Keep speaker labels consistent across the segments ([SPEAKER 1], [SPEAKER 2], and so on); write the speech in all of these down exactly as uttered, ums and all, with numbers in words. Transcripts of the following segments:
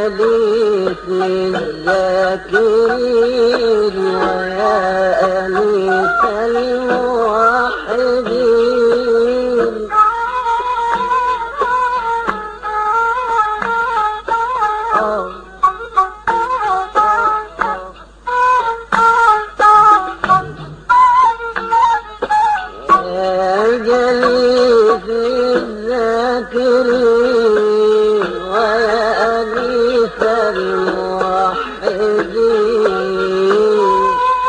[SPEAKER 1] جليس الذاكرين ويا أنيس الموحدين. يا جليس الذاكرين ويا أنيس الموحدين.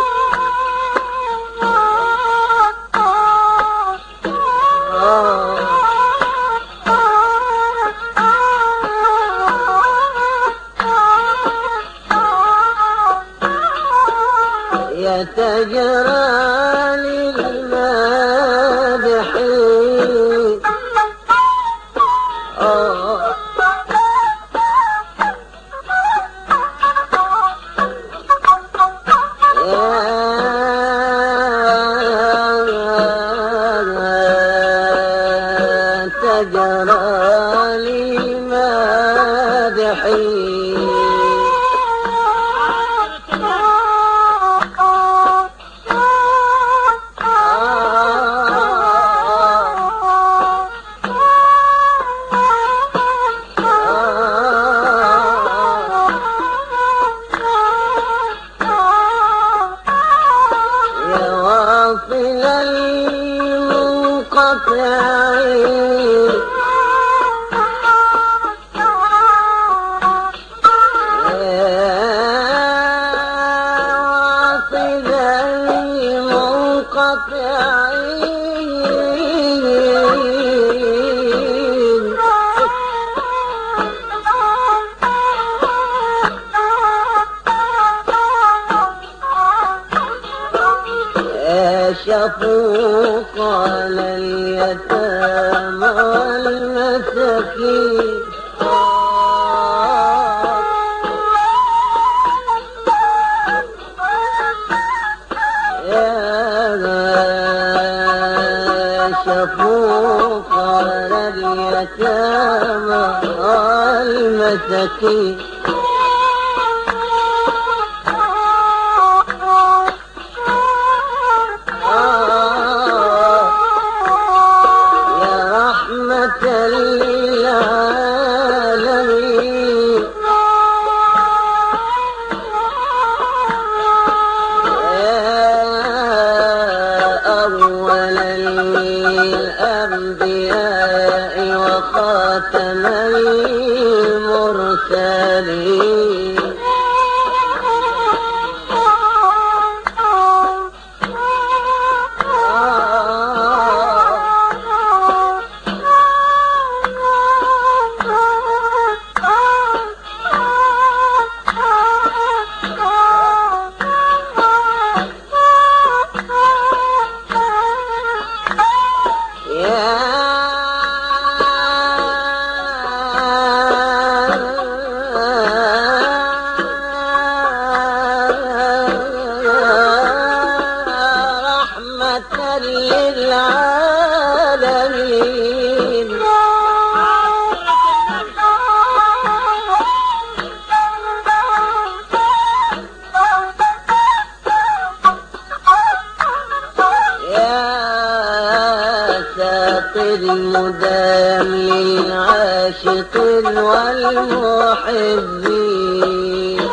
[SPEAKER 1] يتجرى للمادحين تجرى للمادحين. واصل المنقطعين واصل المنقطعين شفوق على اليتامى والمساكين. يا شفوق على اليتامى والمساكين. للعالمين أول الأنبياء وخاتم المرسلين. للعالمين يا ساقي المدام للعاشقين والمحبين.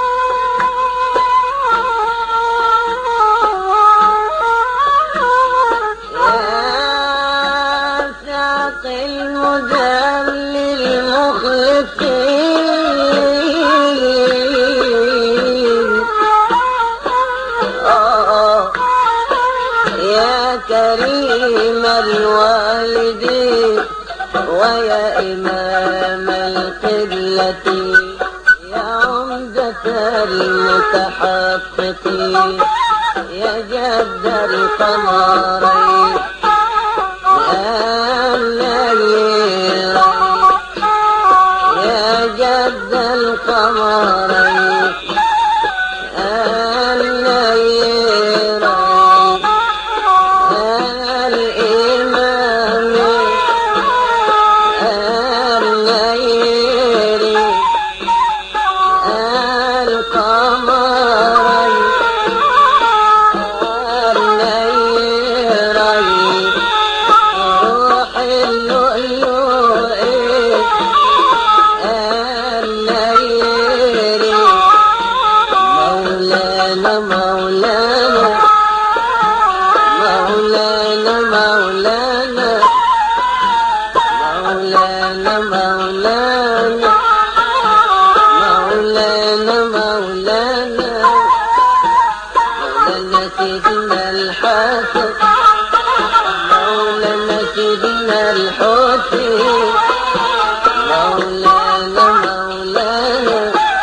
[SPEAKER 1] المدام للمخلصين يا كريم الوالدين ويا إمام القبلة يا عمدة المتحققين يا جد القمرين يا جد القمرين الليلين الإمام الليلين مولانا مولانا مولانا مولانا سيدنا الحسن مولانا سيدنا الحسين مولانا مولانا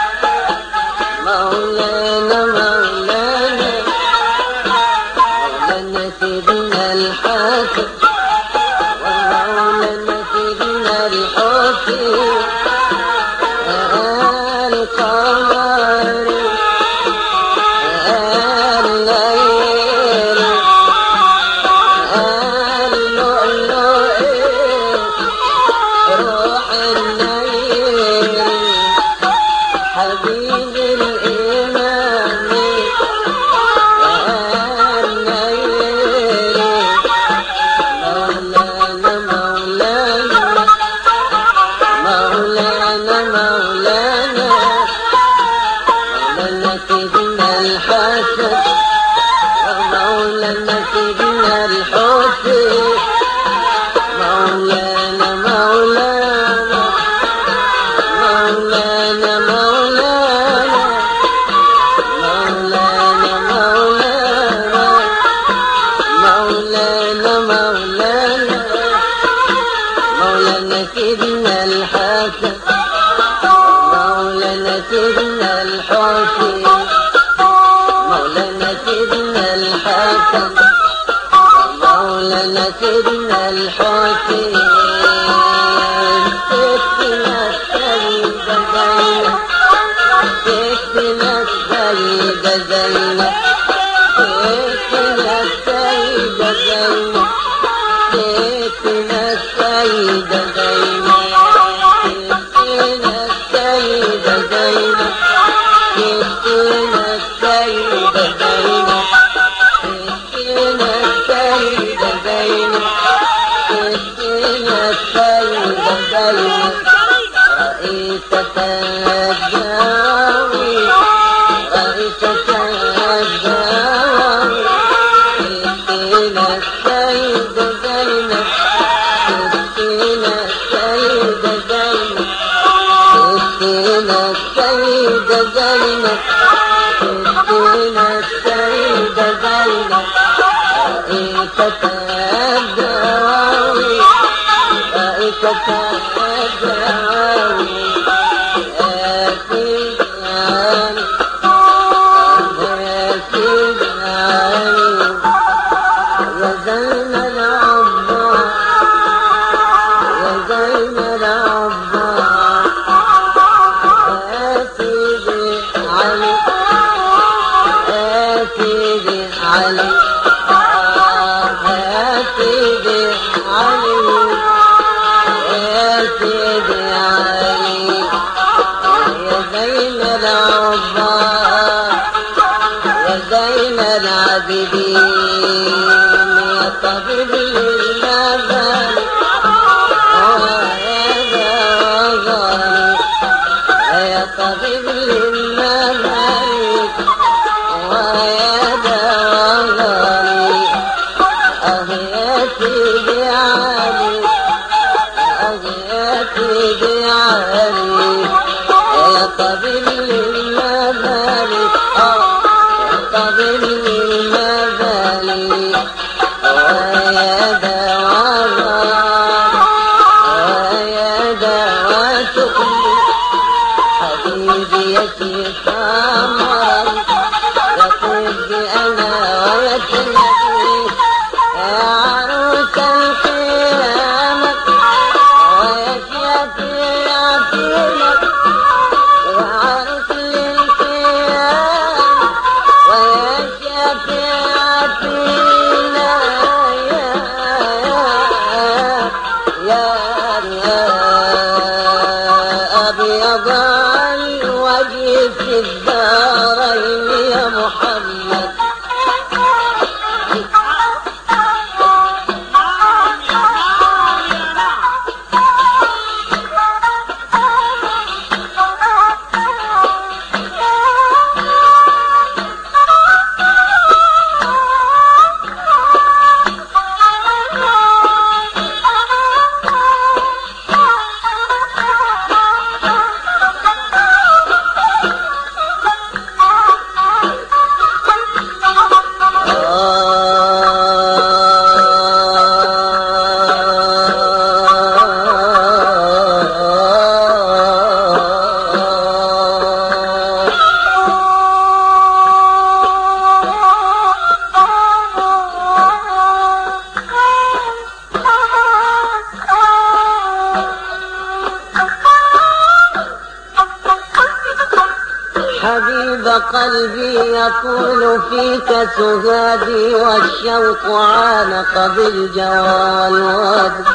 [SPEAKER 1] مولانا مولانا مولانا سيدنا الحسن ومولانا سيدنا الحسين القمر الليل اللؤلؤ روح النيل حبيب الإمام النيل مولانا مولانا مولانا مولانا مولانا سيدنا الحسن ومولانا سيدنا الحسين مولانا مولانا مولانا مولانا مولانا مولانا مولانا مولانا مولانا سيدنا الحسن مولانا سيدنا الحسين مولانا سيدنا الحسن مولانا سيدنا الحسين ستنا السيدة زينب ستنا السيدة زينب ستنا السيدة زينب ستنا السيدة زينب ستنا السيدة زينب ستنا السيدة زينب ستنا السيدة زينب ستنا السيدة زينب رئيسة الداوي رئيسة الداوي ستنا السيدة زينب ستنا السيدة زينب ستنا السيدة زينب ستنا السيدة زينب رئيسة الدواوي رئيسة الدواوي يا سيدي علي يا سيدي علي يا زين العبار يا زين العبار يا سيدي علي يا سيدي علي يا سيدي علي يا سيدي علي يا زين العبار يا زين العابدين يا طبيب للمبادئ يا دواغاني يا طبيب للمبادئ ويا دواغاني اه يا سيدي علي اه يا سيدي علي يا طبيب للمبادئ اه يا طبيب للمبادئ ويا دواغاني ويا دوا سقمي حبيبي يا سيدي قمرا يا طبي انا ويا سيدي يا عروس القيامة ويا شفيعتنا يا عروس للقيامة ويا شفيعتنا يا يا يا أبيض الوجه في الدارين يا محمد حبيب قلبي يقول فيك سهادي والشوق عانق بالجوى والواد.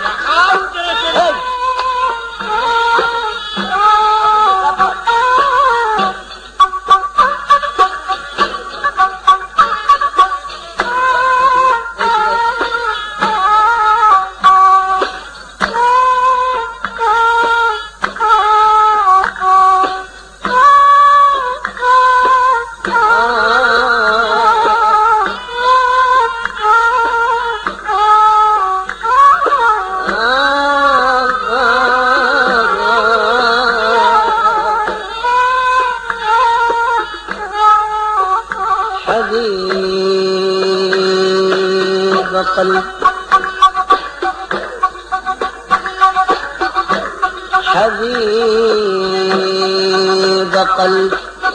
[SPEAKER 1] حبيب قلب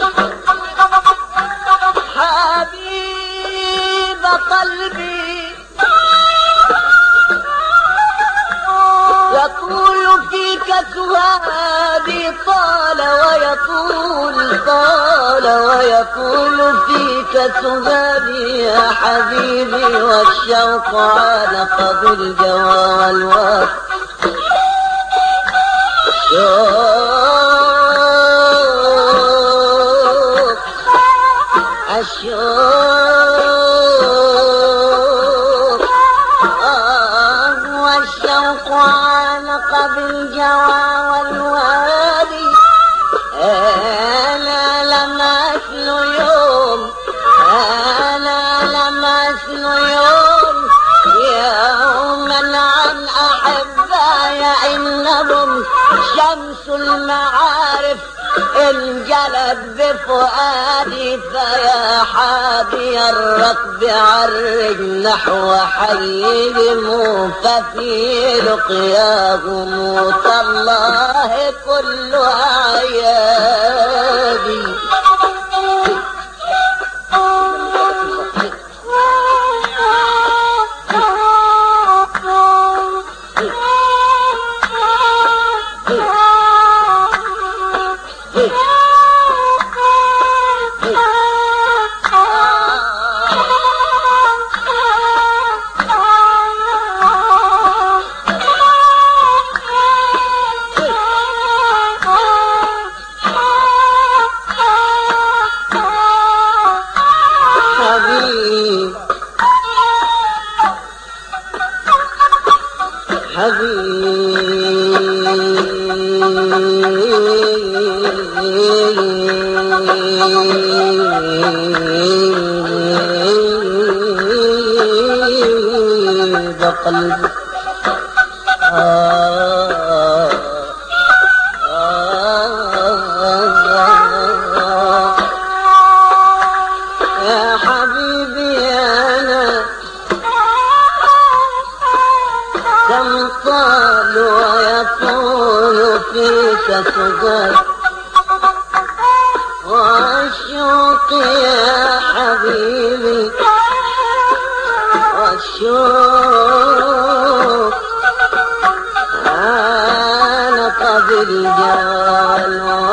[SPEAKER 1] حبيب قلبي يقول فيك سهادي طال ويقول طال ويقول فيك سهادي يا حبيبي والشوق عانق بالجوى والواد. الشوق آه والشوق عانق بالجوى والوادي. أنا لمسل يوم أنا لمسل يوم يوما عن أحباي إنهم شمس المعارف انجلت بفؤادي. فيا حادي الركب عرج نحو حيهم ففي لقياهم تالله كل أعيادي. قلبي آه آه يا حبيبي أنا كم طال ويطول فيك سجاد والشوق يا حبيبي والشوق عانق بالجوى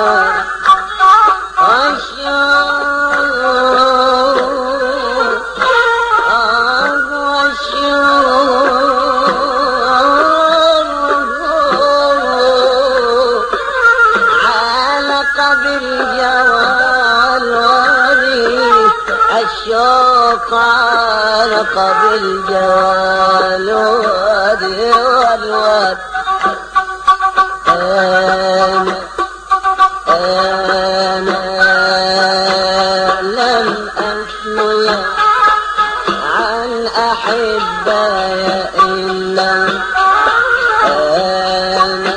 [SPEAKER 1] والشوق والشوق عانق بالجوى الشوق عانق بالجوال والواد. أنا أنا لم أسمع عن أحباي إلا أنا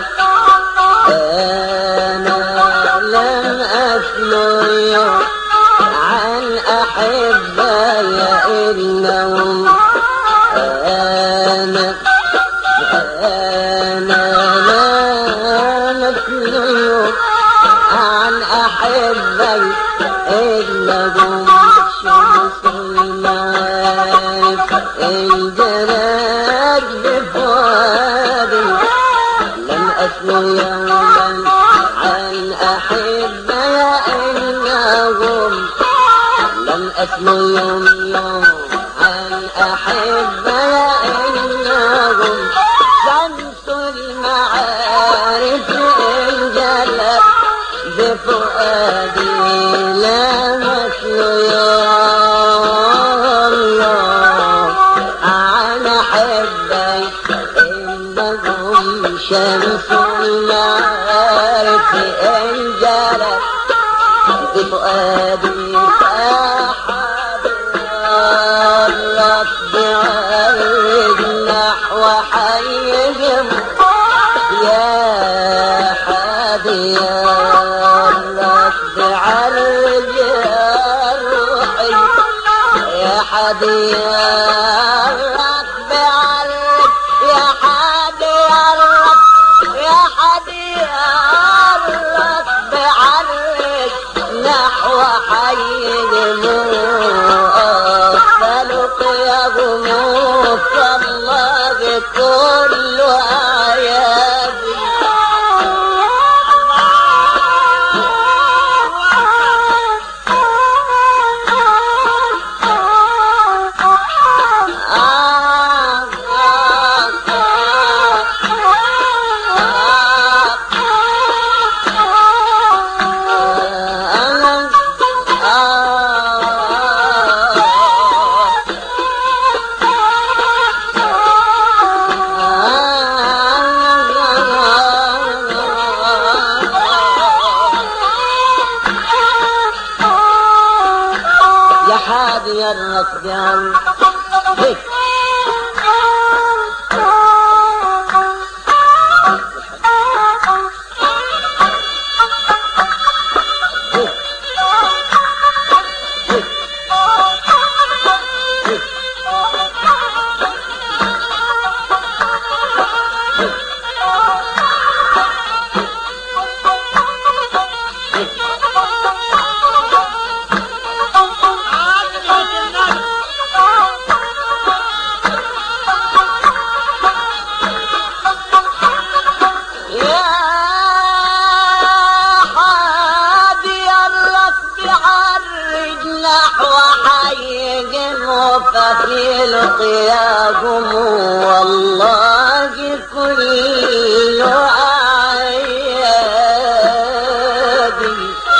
[SPEAKER 1] أنا لم أسمع عن أحباي إنهم أنا أنا لا نسلم عن أحباي إنهم شمس المعارف انجلت بفؤادي. لم أسلم يوما عن أحباي إنهم مثل يوم يوم الأحبة إنهم شمس المعارف انجلت بفؤادي لا مثل يوم يوم عن أحبيك إنهم شمس المعارف انجلت بفؤادي بعرض نحو حيهم يا حبيب الرب بعرض روحي يا حبيب الرب بعرض يا حبيب الرب يا حبيب الرب بعرض نحو حيهم كل آياتي يا الركب هيك ففي القياكم والله كل أعيادي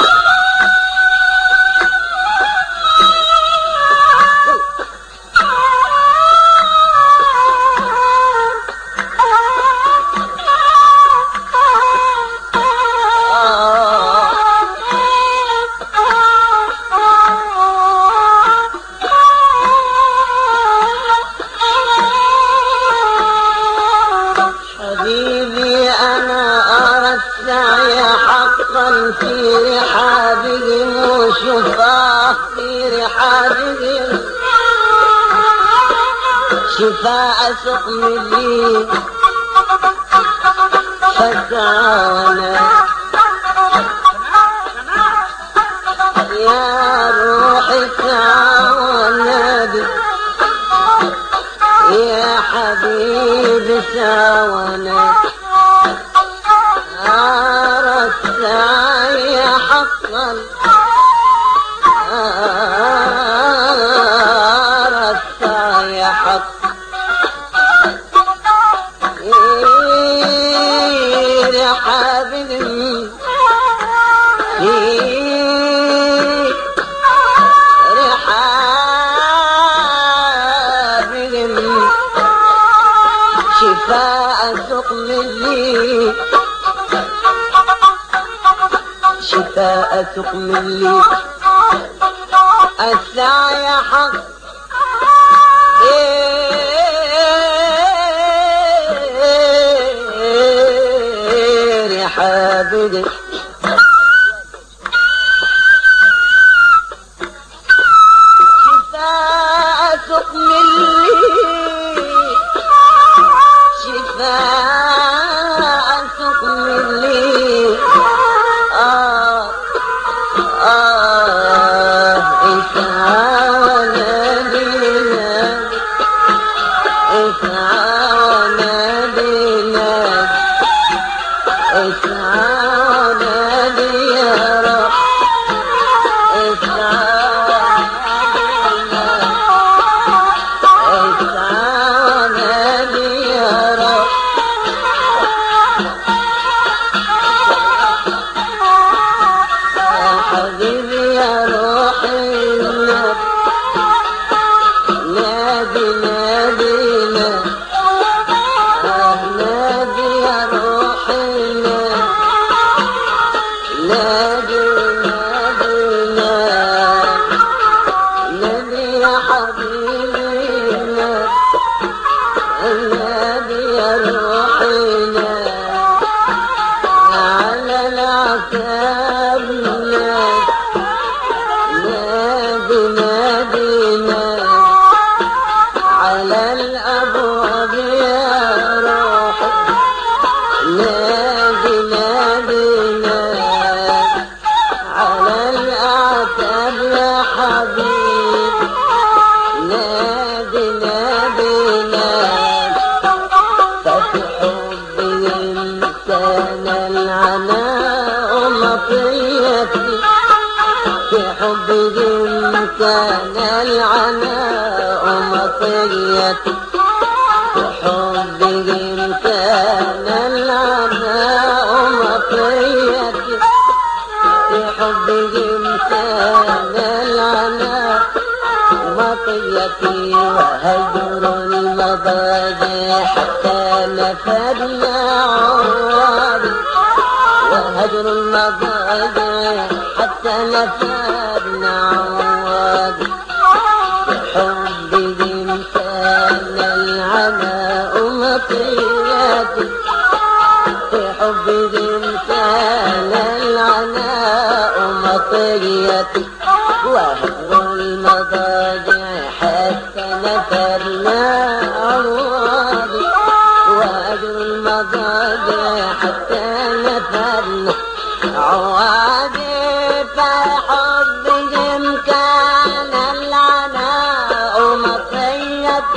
[SPEAKER 1] في رحابهم وشفاء في رحابهم شفاء سقم لي فتعاونا يا روحي تعاونا بي يا حبيبي تعاونا يا حقا أردت يا حق يا حبيبي في رحابهم شفاء سقم لي شفاء سقم لي السعي حق رحابك شفاء سقم لي شفاء سقم لي آه آه إسعانا بنا إسعانا بنا إسعانا بنا إسعانا بحبهم كان العناء مطيتي بحبهم كان العناء مطيتي بحبهم كان العناء مطيتي وهجر المضاجع حتى نفدنا عوابي وهجر المضاجع حتى نفدنا عوابي بحبهم كان العناء مطيتي بحبهم كان العناء مطيتي وهجر المضاجع حتى نفرنا عوابي وهجر المضاجع حتى نفرنا عوابي فحبهم كان العناء مطيتي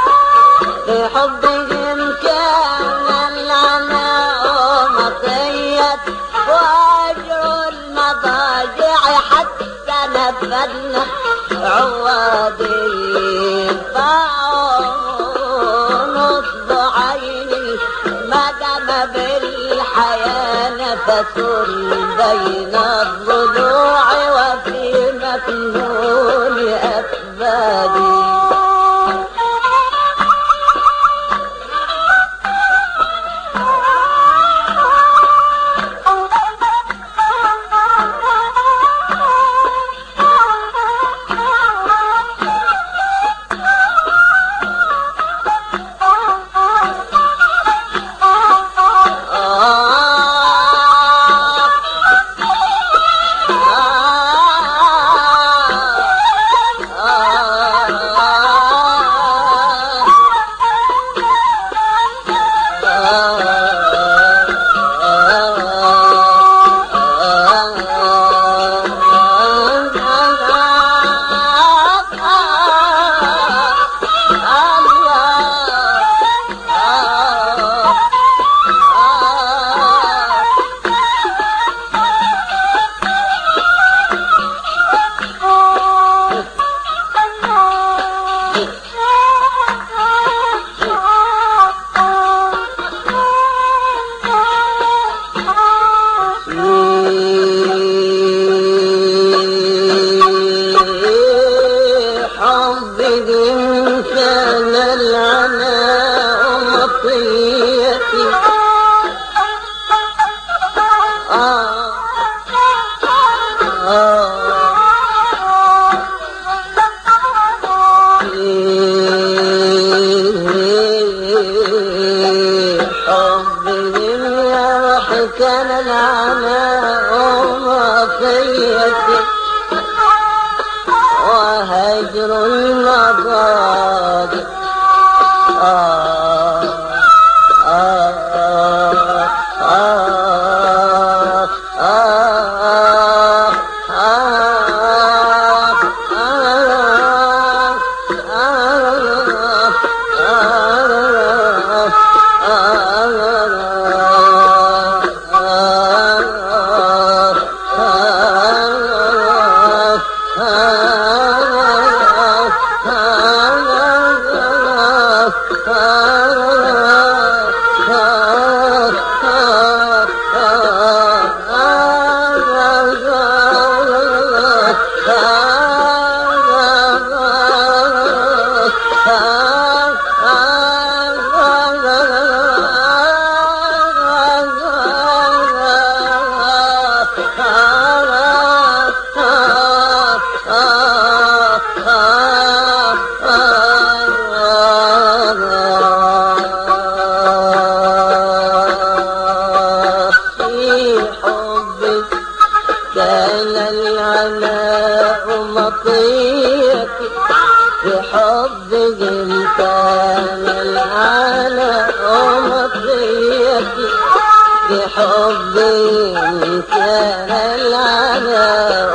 [SPEAKER 1] بحبهم كان العناء مطيتي وهجر المضاجع حتى نفدنا عوادي نصب عيني ما دام بالحياة نفس بين الضلوع وفي مكنون أكبادي كان العناء مطيتي وهجر المضاجع آه آه آه آه بحبهم كان العناء مطيتي بحبهم كان العناء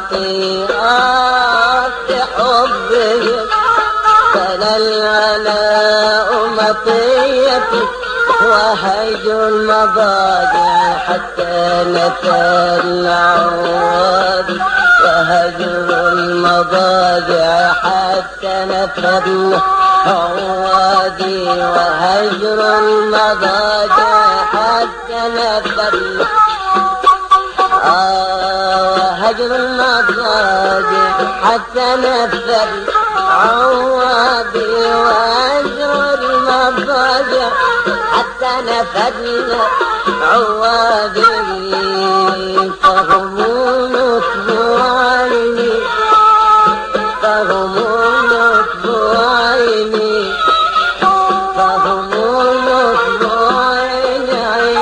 [SPEAKER 1] مطيتي بحبهم كان العناء مطيتي وهجر المضاجع حتى نتى العواد وهجر المضاجع حتى نفرد عوادي وهجر المضاجع حتى نفرد آه وهجر المضاجع حتى نفرد عوادي وهجر المضاجع حتى نفرد عوادي فهم نصب عيني فهم نصب عيني فهم نصب عيني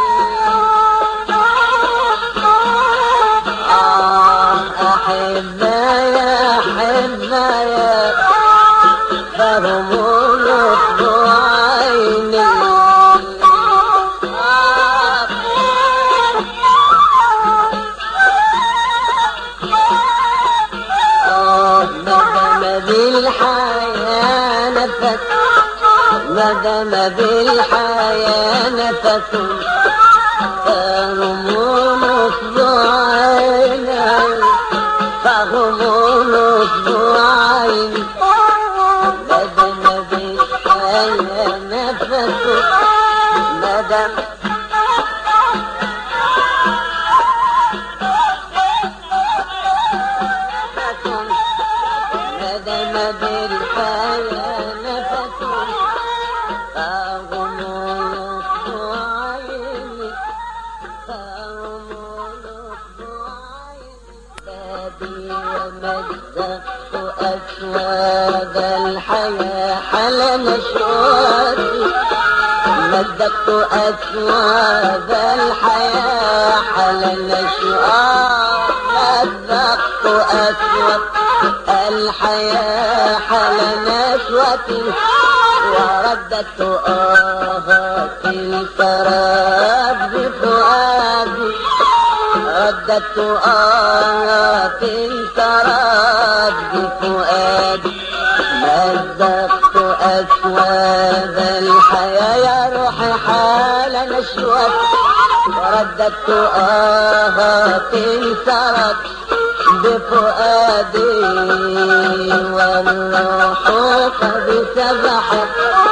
[SPEAKER 1] آه أحبايا أحبايا فهم نصب عيني بالحياة نفس مدام بالحياة نفس فهم نصب عيني فهم نصب عيني مدام بالحياة نفس مدام مدام بالحياة نفس فهم نصب عيني فهم نصب عيني بابي ومزقت أسواد الحياة حل نشواتي مزقت أسواد الحياة حل نشواتي مزقت أسواد الحياة حل نشوتي ورددت آهات السراب بفؤادي رددت آهات السراب بفؤادي مزقت أسواد الحياة يا روحي حال نشوتي ورددت آهات السراب بفؤادي والروح قد سبحت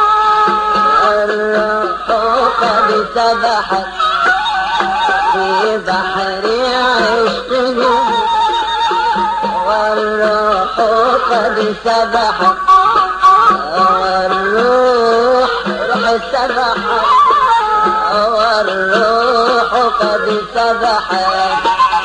[SPEAKER 1] الروح قد سبحت في بحر عشقهم والروح قد سبحت والروح روح سبحت والروح قد سبحت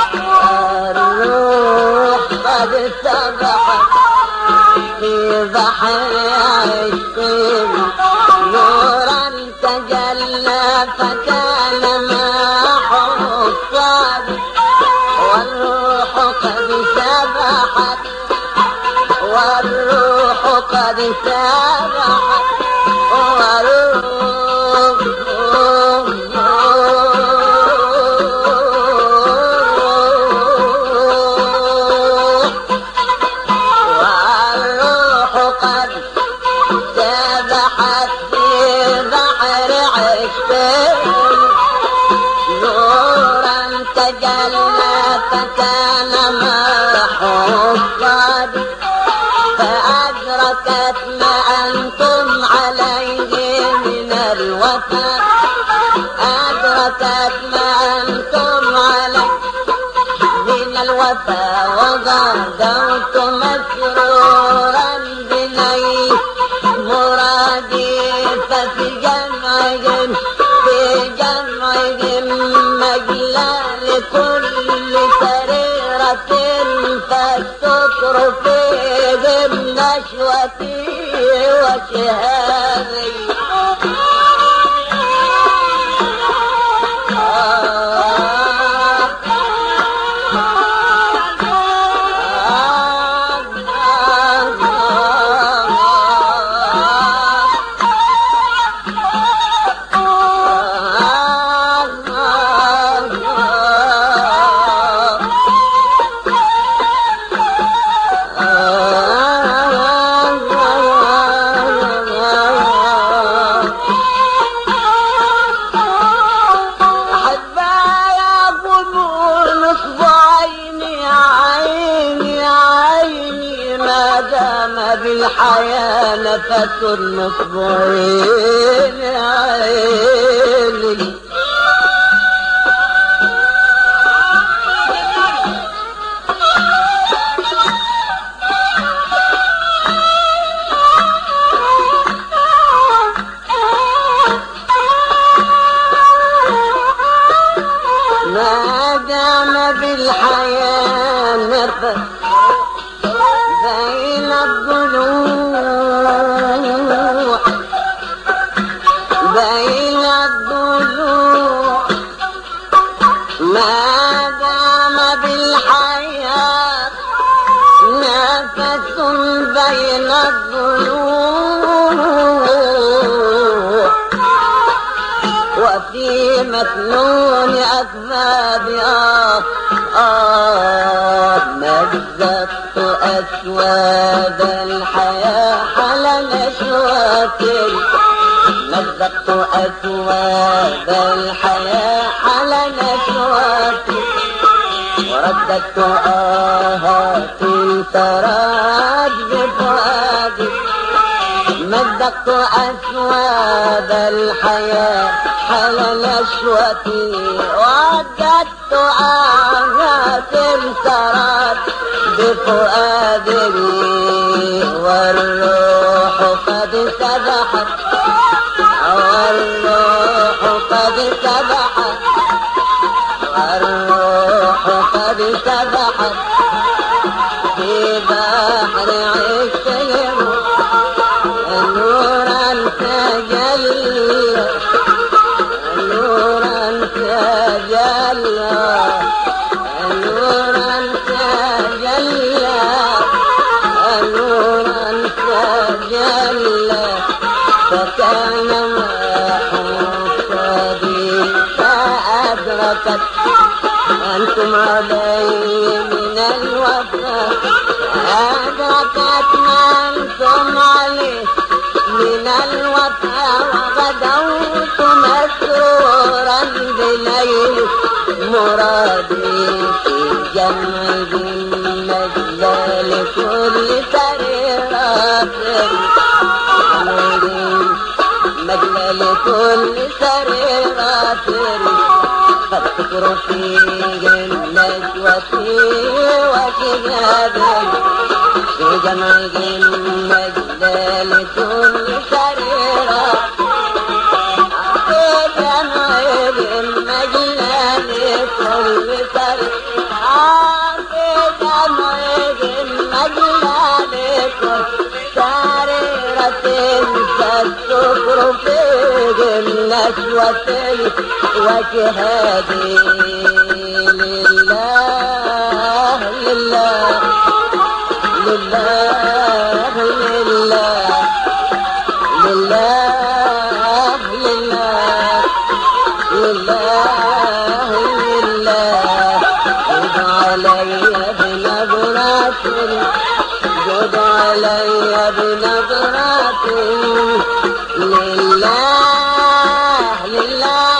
[SPEAKER 1] الروح قد سبحت في بحر عشقهم نورا تجلى فكان معه الصادق والروح قد سبحت والروح قد سبحت والروح نورا تجلى فكان معه الصادق فأدركت ما أنتم عليه من الوفاء أدركت ما أنتم عليه من الوفاء وغدوت مسرورا بنيل مرادي ففي جمعهم في جمعهم مجلى لكل سريرة فالسكر فيهم نشوتي وشهادي بالحياة نفس النصبين عيني ما دام بالحياة نفس بين الضلوع بين الضلوع ما دام بالحياة نفس بين الضلوع وفي مكنون أكباد آه آه مزقت أسواد الحياة على نشوتي مزقت أسواد الحياة على نشوتي ورددت آهات تراج بفؤادي مزقت أسواد الحياة على نشوتي ورددت آهات تراج بفؤادي والروح قد سبحت والروح قد سبحت والروح قد سبحت في بحر عشقهم نورا تجلى نورا تجلى نورا تجلى نورا تجلى فكان محصدي فأدركت أنتم علي من الوفاء أدركت ما أنتم عليه من الوفاء وغدوت مسرورا بليل مرادي في جمع النجلة لكل سريرات مجلة لكل سريرات فالفكر فيه النجوة وشهادة في جمع النجلة لكل سريرة في جمع النجلة لكل سريرة في جمع النجلة لكل سريرة فالسكر فيه النشوة وجهادي لله لله لله لله لله لله لله لله جد علي بنظرات جد علي بنظرات لله لله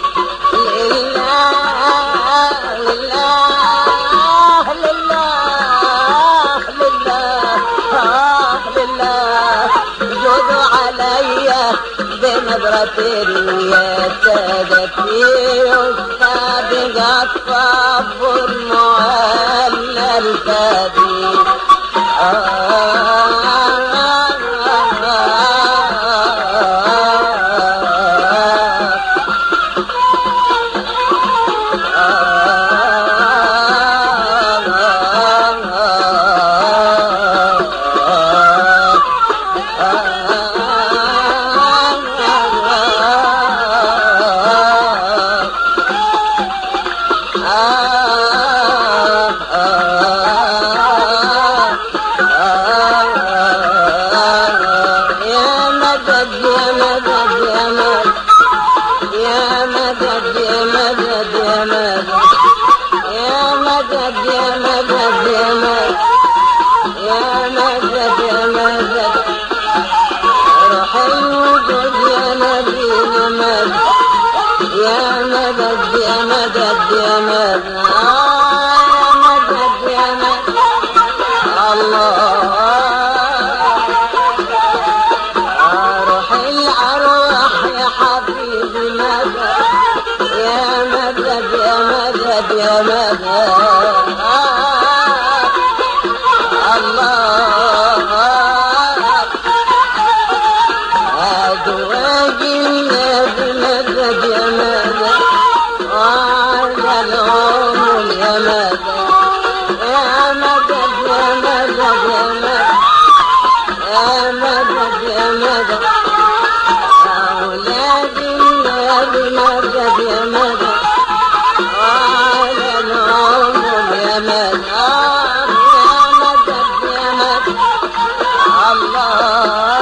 [SPEAKER 1] لله لله لله لله آه لله جد علي بنظرة يا سادتي أستاذ غطاف المعلى الفادي يا مدد يا مدد يا مدد الله أدواجنا بمدد يا مدد وعلى العمر يا مدد يا مدد يا مدد يا مدد يا مدد أولادنا بمدد يا مدد وعلى العمر يا مدد يا مدد يا مدد الله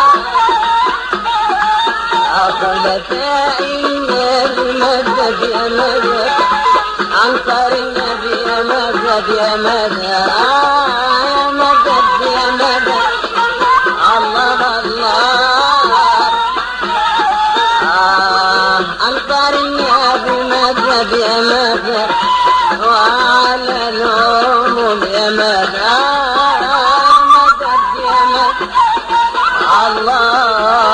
[SPEAKER 1] خلفائنا بمدد يا مدد أنصار النبي يا مدد يا مدد يا مدد يا مدد الله الله أنصار النبي مدد يا مدد وعلى العموم يا مدد مدد يا مدد الله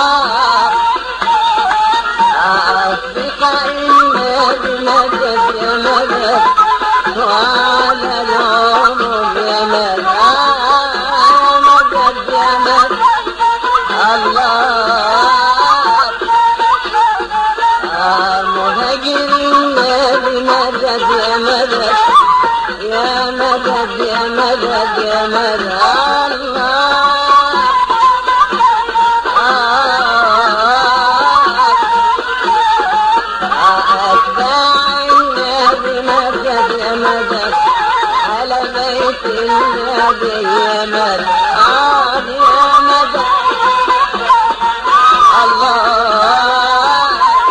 [SPEAKER 1] وعلى العموم يا مدد مدد يا مدد الله مهاجرين بمدد يا مدد يا مدد يا مدد يا مدد الله على بيت النبي يا مدد يا مدد الله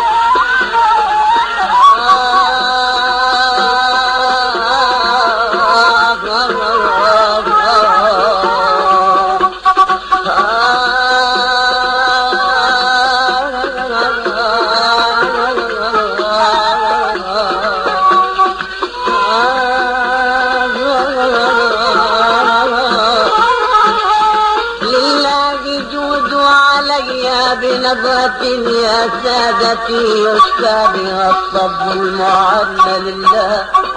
[SPEAKER 1] بنظرة يا سادتي يشفى بها الصب المعلى لله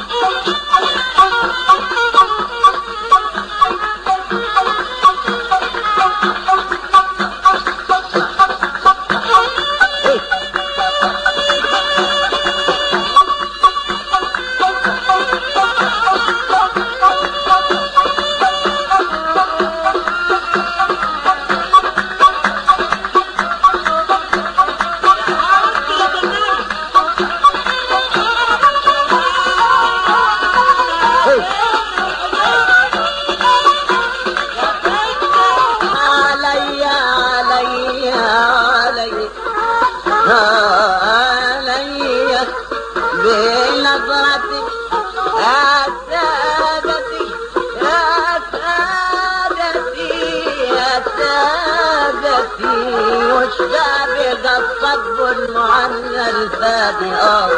[SPEAKER 1] الصب المعنى الفادئة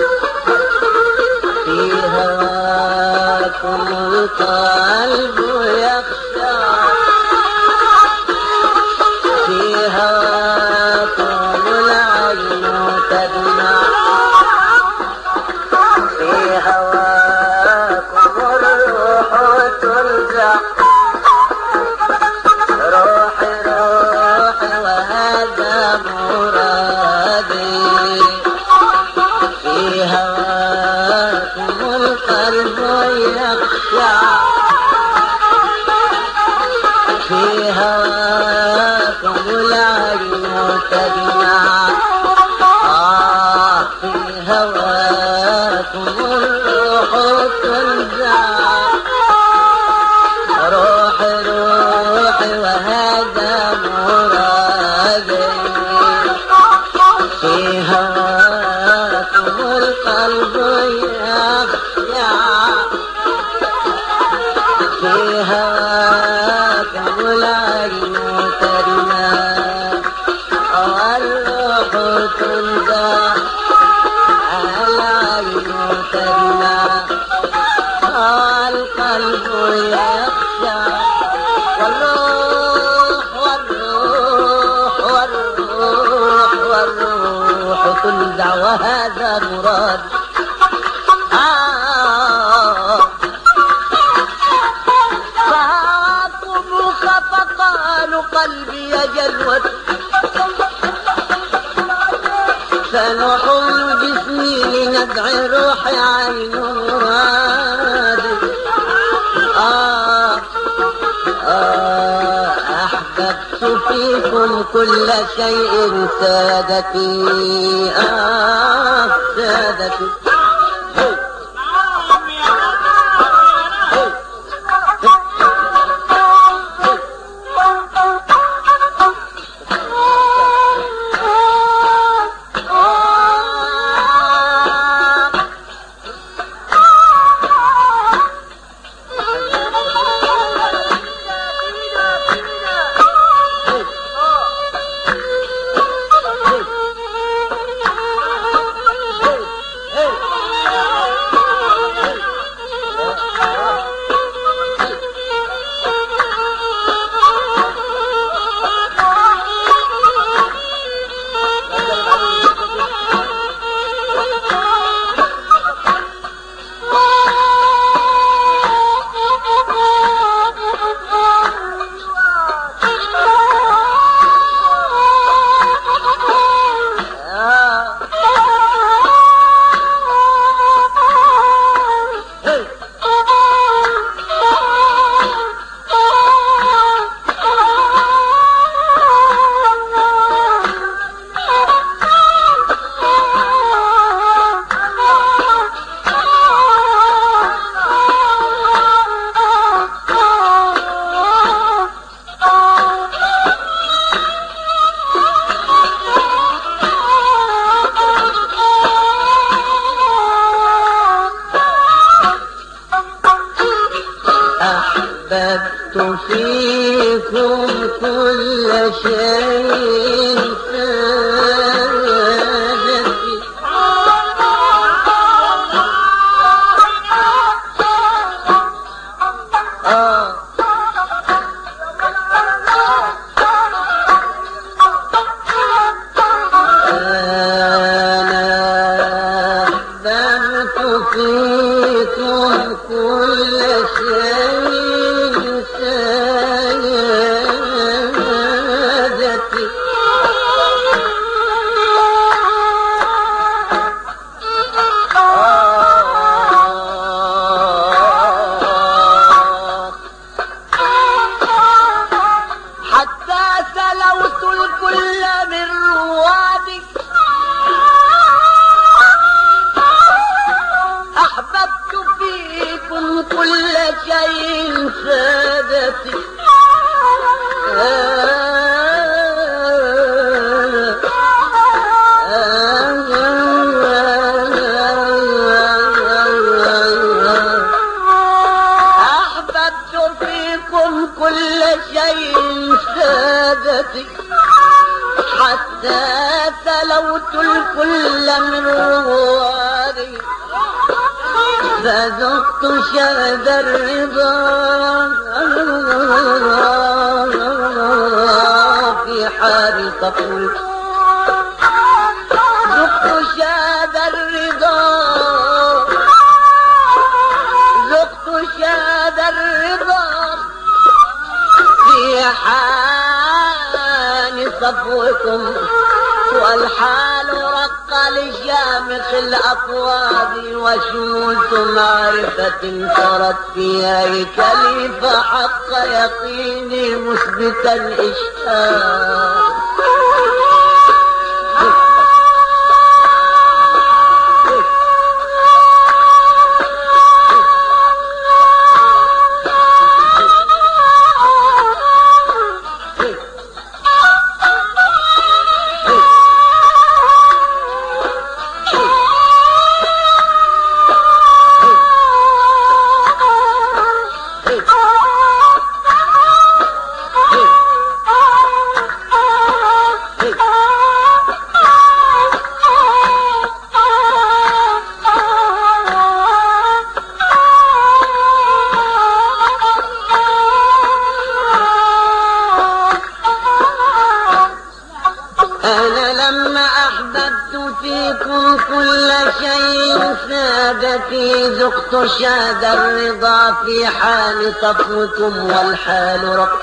[SPEAKER 1] في هواكم القلب يخشى في هواكم العين تدمع في هواكم الروح ترجع روحي روحي وهذا مرادي في هواكم القلب يخشع في هواكم العين تدمع آه في هواكم الروح تنزع روحي روحي وهذا مرادي في هواكم القلب يخشع في هواكم العين تدمع والروح تنزع العين تدمع القلب يخشع والروح والروح والروح والروح تنزع الودع وهذا مراد. آه فهاكموك فقالوا قلبي جلوة فنحول جسمي لندعي روحي عين مراد. آه آه أحببت فيكم كل شيء سادتي. آه سادتي أحببت فيكم كل شيء سادتي. آه أنا أحببت فيكم كل شيء سادتي. حتى سلوت الكل من روادي أحببت فيكم كل شيء سادتي. أحببت فيكم كل شيء سادتي حتى سلوت الكل من روادي فذقت شهد الرضا في حال تقول ذقت شهد الرضا ذقت شهد الرضا في حال صفوكم والحال رق لشامخ الأقواد وشموس معرفة سرت في هيكلي فحق يقيني مثبتا الإشهاد. كل شيء سادتي ذقت شاد الرضا في حال صفوكم والحال رق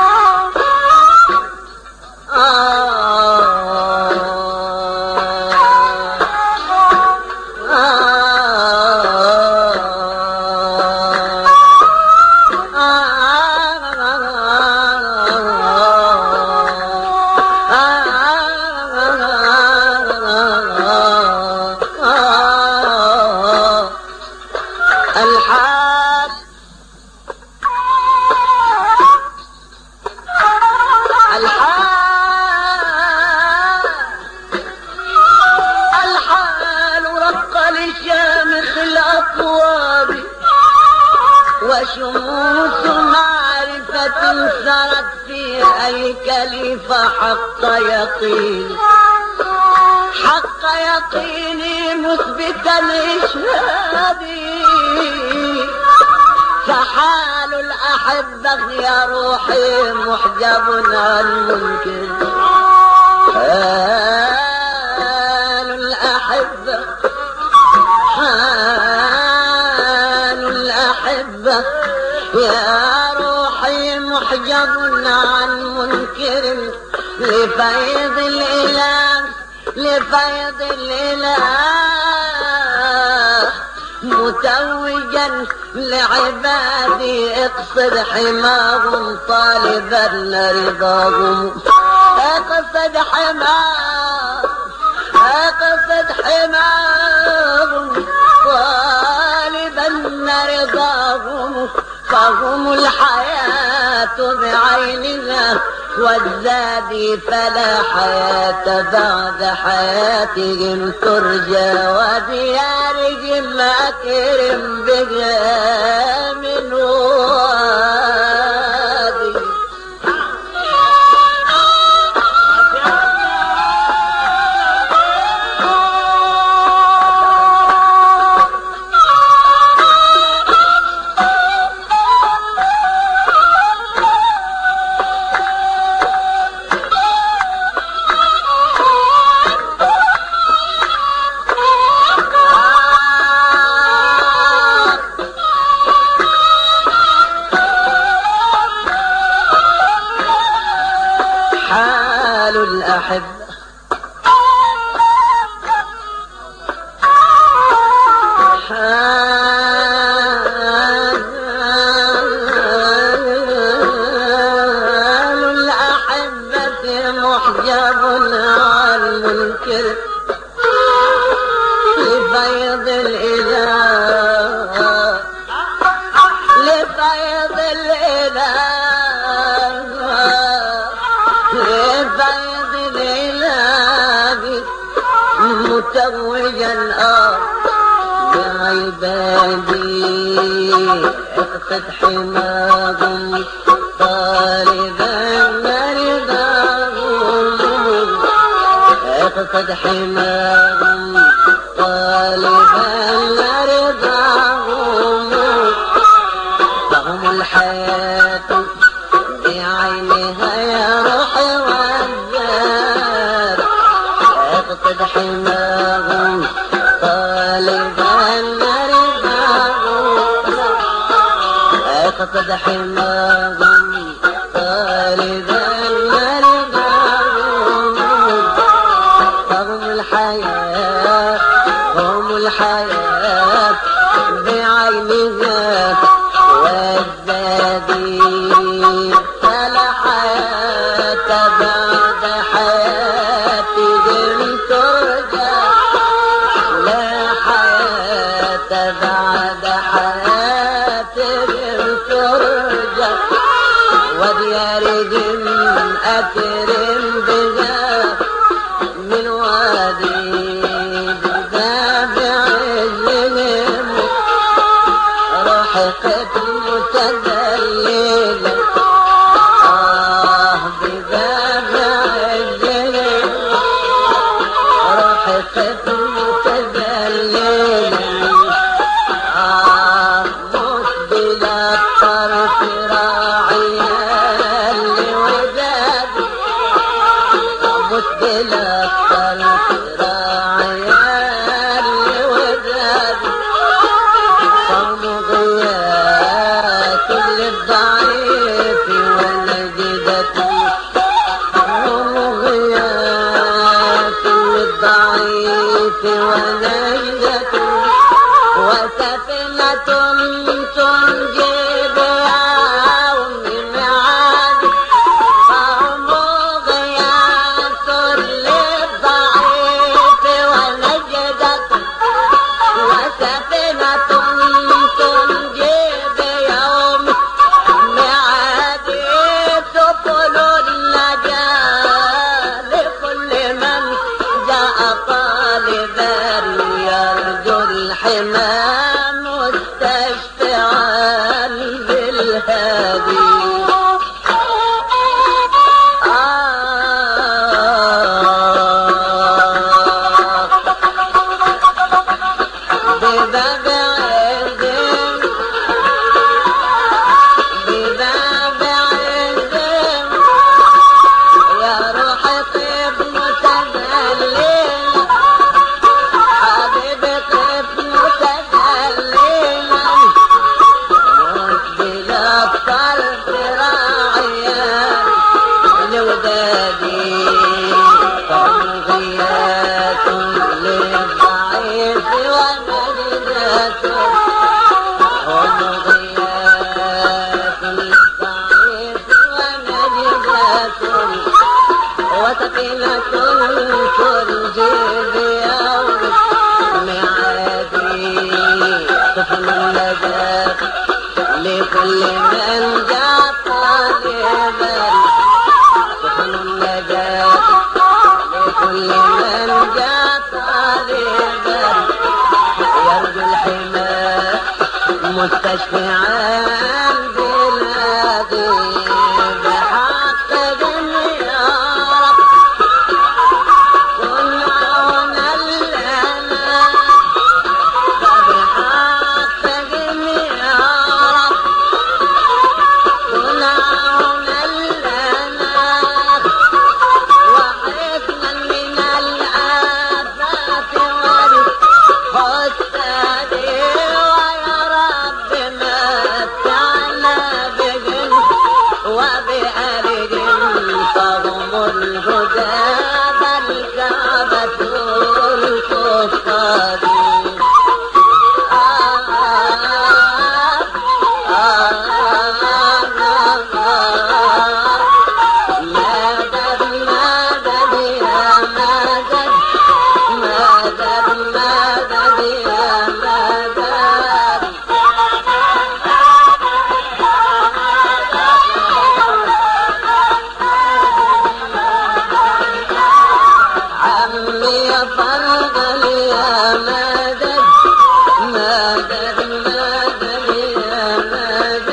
[SPEAKER 1] وشموس معرفة سرت في هيكلي فحق يقين حق يقيني مثبتا إشهادي فحال الأحبة يا روحي محجب عن منكر حال الأحبة حال الأحبة يا روحي محجب عن منكر لفيض الإله لفيض الإله متوجا لعبادي اقصد حماهم طالبا رضاهم اقصد حماهم اقصد حماهم طالبا رضاهم فهم الحياة بعينها والزاد فلا حياة بعد حياتهم ترجى وديارهم أكرم بها من وادي الأحبة حال الأحبة محجب عن منكر لفيض الإله لفيض الإله لفيض الإله متوجا آه بعبادي اقصد حماهم طالبا رضاهم اقصد حماهم طالبا رضاهم فهم الحياة بعينها يا روحي والذات اقصد حماهم طالبا رضاهم اقصد حماهم طالبا رضاهم فهم الحياة هم الحياة بعينها والزادي فلا حياة بعد حياتهم ترجى لا حياة بعد حياتهم ترجى وديارهم أكرم بها من وادي بدافع عزهم رحقت متذللة آه بدافع عزهم رحقت متذللة آه مسبلة طرف راعيها لوداد ونجدة وسفينة تنجي بيوم ميعاد قوم غياث للضعيف ونجدة وسفينة تنجي بيوم ميعاد سبل النجاة لكل من جاء طالبا يرجو الحمى مستشفعا بالهادي. بباب عندهم بباب عندهم يا روح طيب متذلل حبيبي طيب متذلل مسبل الطرف راعيا لودادي غياث للضعيف ونجدة هم غياث للضعيف ونجدة وسفينة تنجي بيوم ميعادي سفن النجاة لكل من جاء طالبا سفن النجاة لكل من جاء طالبا يرجو الحمى مستشفعا بالهادي. بحق يا رب كن عونا لنا فبحق يا رب كن عونا لنا وحفظا من الآفات والحساد ويا رب متعنا بهم وبأرض فهم الهدى بل كعبة الكفار. مدد مدد يا مدد مدد مدد يا مدد عمي يا فرغل يا مدد مدد مدد يا مدد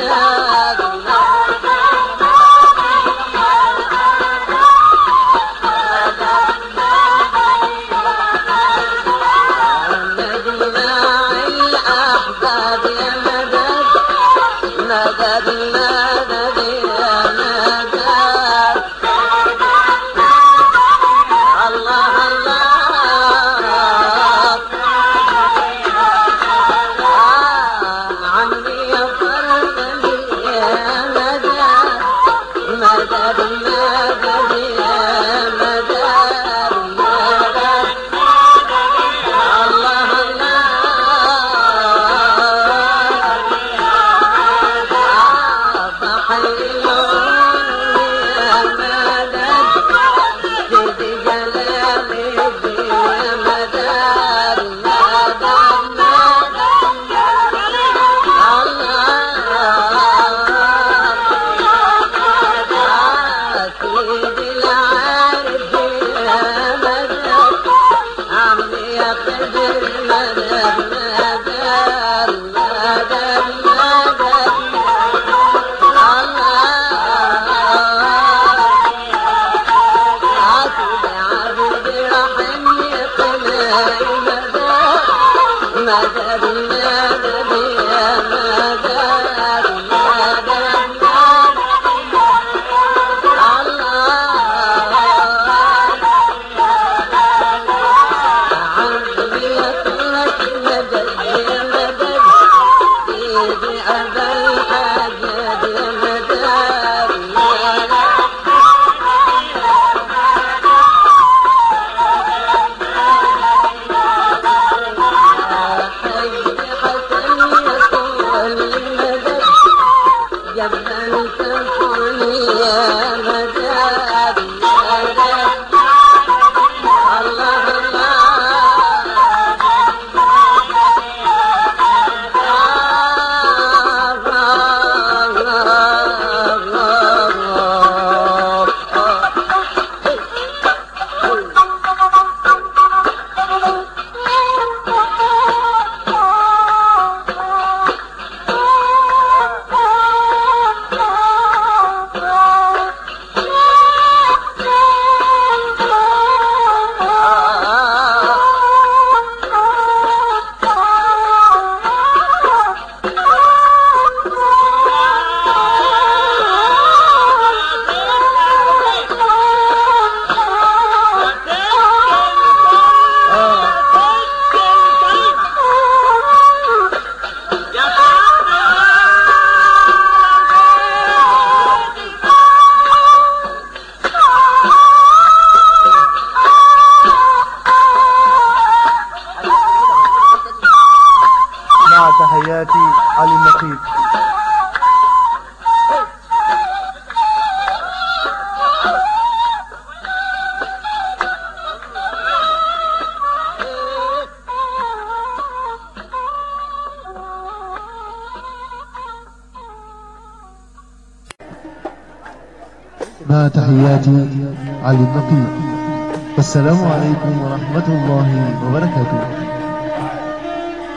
[SPEAKER 1] مجمع الأحباب يا مدد مدد مدد يا مدد الله الله عمي يا فرغل يا مدد مدد مدد يا مدد مدد الله الله فحيلون يا مدد زد جلالي يا مدد مدد مدد الله سيد العارف يا مدد عمي يا قدر مدد مدد مدد مدد عبد عبد رحمي قناي مدد مدد مدد يا مدد مدد مدد الله عمي يطلق مدد يا مدد سيدي أبا الحاجات يا مدد مدد
[SPEAKER 2] تحياتي علي النقيب.
[SPEAKER 3] مع تحياتي علي النقيب. والسلام عليكم ورحمة الله وبركاته.